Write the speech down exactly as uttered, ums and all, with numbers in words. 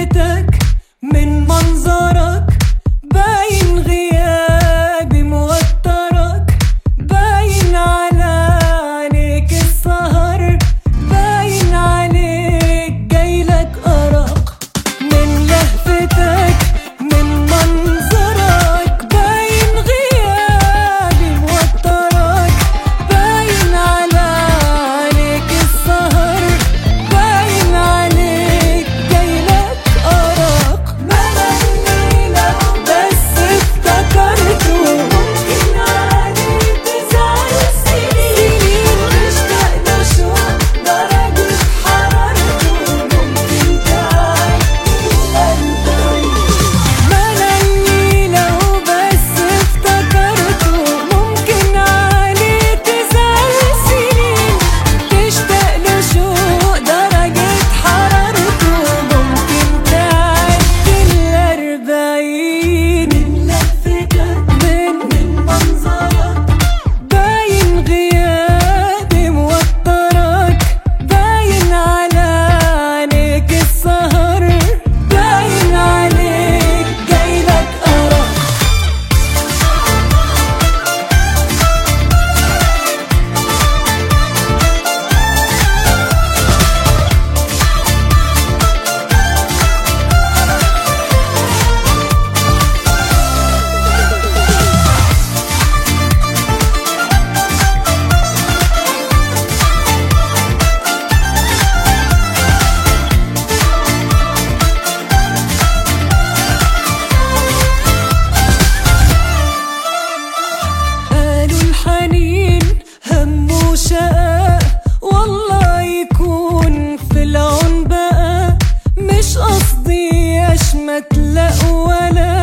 لهفتك من منظرك باين غيابي موترك، باين على عينيك السهر، باين عليك جايلك أرق. من لهفتك من منظرك باين غيابي موترك، باين على عينيك السهر، باين عليك جايلك أرق. ملاني لو بس افتكرته ممكن عادي تزعل سنين، مشتاق له شوق درجة حرارته ممكن تعدي الأربعين. ملاني لو بس افتكرته ممكن عادي تزعل سنين، تشتاق له شوق درجة حرارته ممكن تعدي الأربعين. من لفتك من من منظرك باين غيابي موترك، باين على عينيك السهر، باين عليك جايلك أرق. قالوا الحنين هم وشقاء، والله يكون في العون بقى، مش قصدي اشمت لا ولا